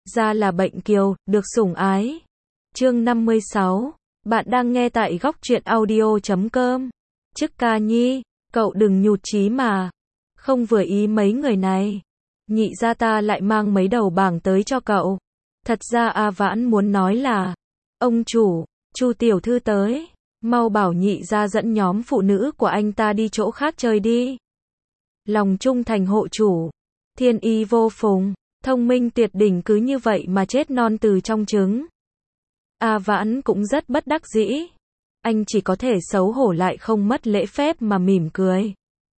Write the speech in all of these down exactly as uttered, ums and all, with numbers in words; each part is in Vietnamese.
ra là bệnh kiều, được sủng ái. Chương năm mươi sáu. Bạn đang nghe tại góc truyện audio chấm com. Chức ca nhi, cậu đừng nhụt chí mà. Không vừa ý mấy người này. Nhị gia ta lại mang mấy đầu bảng tới cho cậu. Thật ra A Vãn muốn nói là, ông chủ, Chu tiểu thư tới, mau bảo nhị gia dẫn nhóm phụ nữ của anh ta đi chỗ khác chơi đi. Lòng trung thành hộ chủ, thiên y vô phùng, thông minh tuyệt đỉnh cứ như vậy mà chết non từ trong trứng. A Vãn cũng rất bất đắc dĩ. Anh chỉ có thể xấu hổ lại không mất lễ phép mà mỉm cười.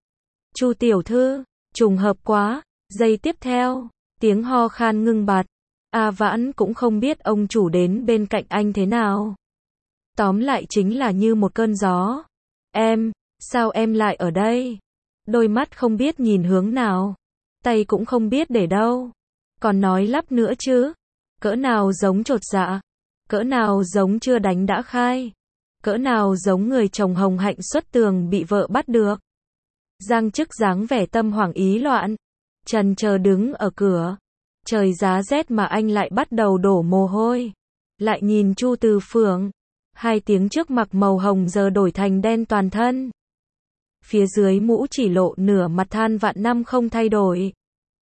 Chu tiểu thư, trùng hợp quá. Giây tiếp theo, tiếng ho khan ngưng bặt. A Vãn cũng không biết ông chủ đến bên cạnh anh thế nào. Tóm lại chính là như một cơn gió. Em, sao em lại ở đây? Đôi mắt không biết nhìn hướng nào. Tay cũng không biết để đâu. Còn nói lắp nữa chứ. Cỡ nào giống chột dạ. Cỡ nào giống chưa đánh đã khai. Cỡ nào giống người chồng hồng hạnh xuất tường bị vợ bắt được. Giang Chức dáng vẻ tâm hoảng ý loạn. Trần chờ đứng ở cửa. Trời giá rét mà anh lại bắt đầu đổ mồ hôi. Lại nhìn Chu Từ Phượng. Hai tiếng trước mặc màu hồng giờ đổi thành đen toàn thân. Phía dưới mũ chỉ lộ nửa mặt than vạn năm không thay đổi.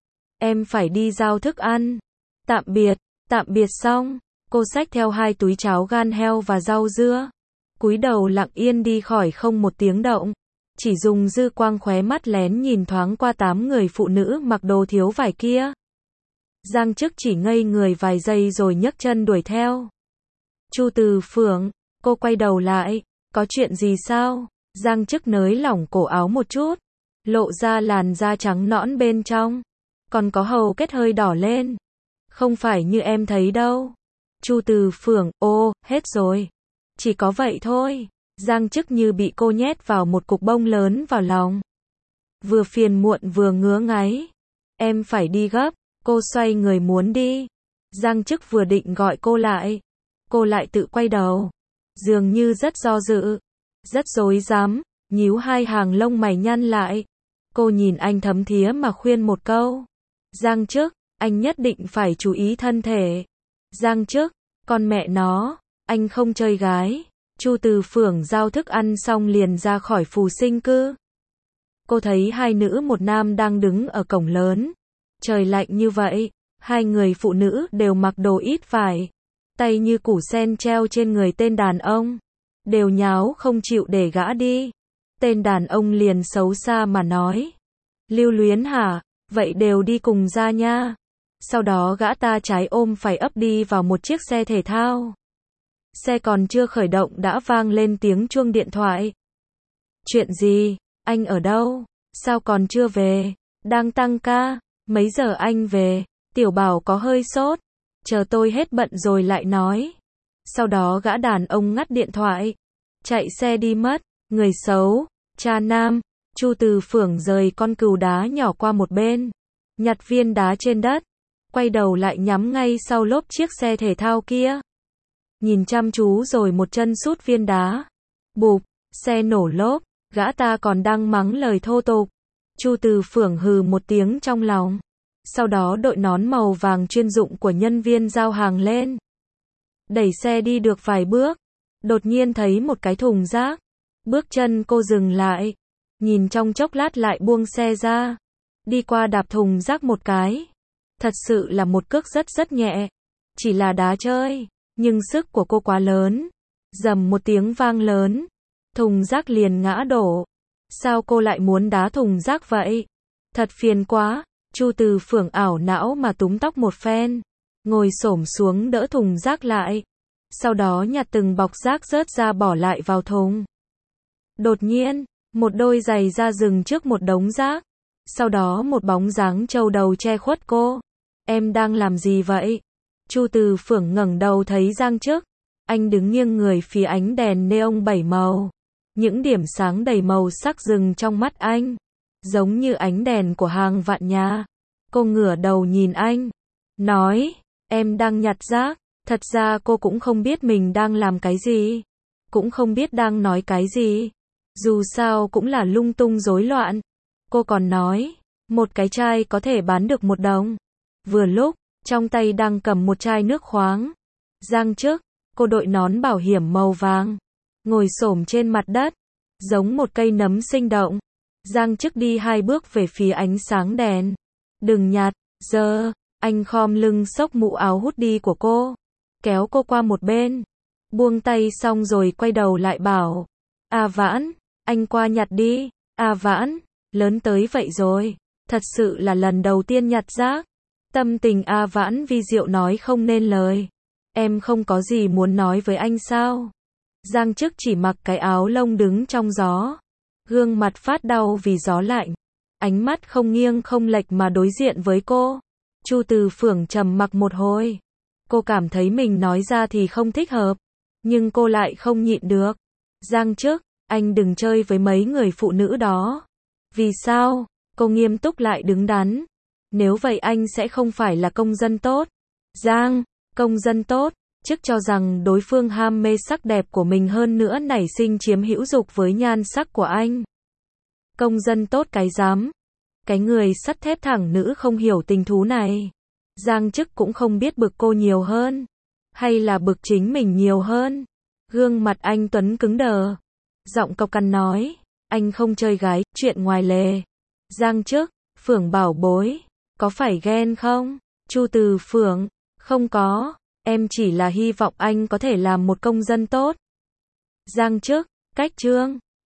Em phải đi giao thức ăn. Tạm biệt, tạm biệt xong. Cô xách theo hai túi cháo gan heo và rau dưa. Cúi đầu lặng yên đi khỏi không một tiếng động. Chỉ dùng dư quang khóe mắt lén nhìn thoáng qua tám người phụ nữ mặc đồ thiếu vải kia. Giang Chức chỉ ngây người vài giây rồi nhấc chân đuổi theo. Chu Từ Phượng, cô quay đầu lại, có chuyện gì sao? Giang Chức nới lỏng cổ áo một chút, lộ ra làn da trắng nõn bên trong, còn có hầu kết hơi đỏ lên. Không phải như em thấy đâu. Chu Từ Phượng, ô, hết rồi. Chỉ có vậy thôi. Giang Chức như bị cô nhét vào một cục bông lớn vào lòng. Vừa phiền muộn vừa ngứa ngáy. Em phải đi gấp. Cô xoay người muốn đi. Giang Chức vừa định gọi cô lại. Cô lại tự quay đầu. Dường như rất do dự. Rất rối rắm. Nhíu hai hàng lông mày nhăn lại. Cô nhìn anh thấm thía mà khuyên một câu. Giang Chức, anh nhất định phải chú ý thân thể. Giang Chức, con mẹ nó, anh không chơi gái. Chu Từ Phượng giao thức ăn xong liền ra khỏi phù sinh cư. Cô thấy hai nữ một nam đang đứng ở cổng lớn. Trời lạnh như vậy, hai người phụ nữ đều mặc đồ ít vải. Tay như củ sen treo trên người tên đàn ông. Đều nháo không chịu để gã đi. Tên đàn ông liền xấu xa mà nói. Lưu luyến hả? Vậy đều đi cùng ra nha. Sau đó gã ta trái ôm phải ấp đi vào một chiếc xe thể thao. Xe còn chưa khởi động đã vang lên tiếng chuông điện thoại. Chuyện gì? Anh ở đâu? Sao còn chưa về? Đang tăng ca. Mấy giờ anh về? Tiểu Bảo có hơi sốt. Chờ tôi hết bận rồi lại nói. Sau đó gã đàn ông ngắt điện thoại. Chạy xe đi mất. Người xấu. Cha nam. Chu Từ Phượng rời con cừu đá nhỏ qua một bên. Nhặt viên đá trên đất. Quay đầu lại nhắm ngay sau lốp chiếc xe thể thao kia. Nhìn chăm chú rồi một chân sút viên đá. Bụp, xe nổ lốp, gã ta còn đang mắng lời thô tục. Chu Từ Phượng hừ một tiếng trong lòng. Sau đó đội nón màu vàng chuyên dụng của nhân viên giao hàng lên. Đẩy xe đi được vài bước. Đột nhiên thấy một cái thùng rác. Bước chân cô dừng lại. Nhìn trong chốc lát lại buông xe ra. Đi qua đạp thùng rác một cái. Thật sự là một cước rất rất nhẹ. Chỉ là đá chơi. Nhưng sức của cô quá lớn. Dầm một tiếng vang lớn. Thùng rác liền ngã đổ. Sao cô lại muốn đá thùng rác vậy? Thật phiền quá. Chu Từ Phượng ảo não mà túm tóc một phen. Ngồi xổm xuống đỡ thùng rác lại. Sau đó nhặt từng bọc rác rớt ra bỏ lại vào thùng. Đột nhiên, một đôi giày ra dừng trước một đống rác. Sau đó một bóng dáng trâu đầu che khuất cô. Em đang làm gì vậy? Chu Từ Phượng ngẩng đầu thấy Giang Chức. Anh đứng nghiêng người phía ánh đèn neon bảy màu. Những điểm sáng đầy màu sắc rừng trong mắt anh. Giống như ánh đèn của hàng vạn nhà. Cô ngửa đầu nhìn anh. Nói, em đang nhặt rác. Thật ra cô cũng không biết mình đang làm cái gì. Cũng không biết đang nói cái gì. Dù sao cũng là lung tung rối loạn. Cô còn nói, một cái chai có thể bán được một đồng. Vừa lúc, trong tay đang cầm một chai nước khoáng. Giang Trức, cô đội nón bảo hiểm màu vàng, ngồi xổm trên mặt đất, giống một cây nấm sinh động. Giang Trức đi hai bước về phía ánh sáng đèn. Đừng nhặt, giờ, anh khom lưng xốc mũ áo hoodie của cô, kéo cô qua một bên, buông tay xong rồi quay đầu lại bảo, A Vãn, anh qua nhặt đi. A Vãn, lớn tới vậy rồi, thật sự là lần đầu tiên nhặt rác. Tâm tình A Vãn vi diệu nói không nên lời. Em không có gì muốn nói với anh sao? Giang Trức chỉ mặc cái áo lông đứng trong gió, gương mặt phát đau vì gió lạnh, ánh mắt không nghiêng không lệch mà đối diện với cô. Chu Từ Phượng trầm mặc một hồi, cô cảm thấy mình nói ra thì không thích hợp, nhưng cô lại không nhịn được. Giang Trức, anh đừng chơi với mấy người phụ nữ đó. Vì sao? Cô nghiêm túc lại đứng đắn. Nếu vậy anh sẽ không phải là công dân tốt. Giang, công dân tốt, Trức cho rằng đối phương ham mê sắc đẹp của mình hơn nữa nảy sinh chiếm hữu dục với nhan sắc của anh. Công dân tốt cái dám. Cái người sắt thép thẳng nữ không hiểu tình thú này. Giang Trức cũng không biết bực cô nhiều hơn, hay là bực chính mình nhiều hơn. Gương mặt anh Tuấn cứng đờ, giọng cộc cằn nói, anh không chơi gái, chuyện ngoài lề. Giang Trức, Phượng bảo bối, có phải ghen không? Chu Từ Phượng, không có, em chỉ là hy vọng anh có thể làm một công dân tốt. Giang Trức, cách chương.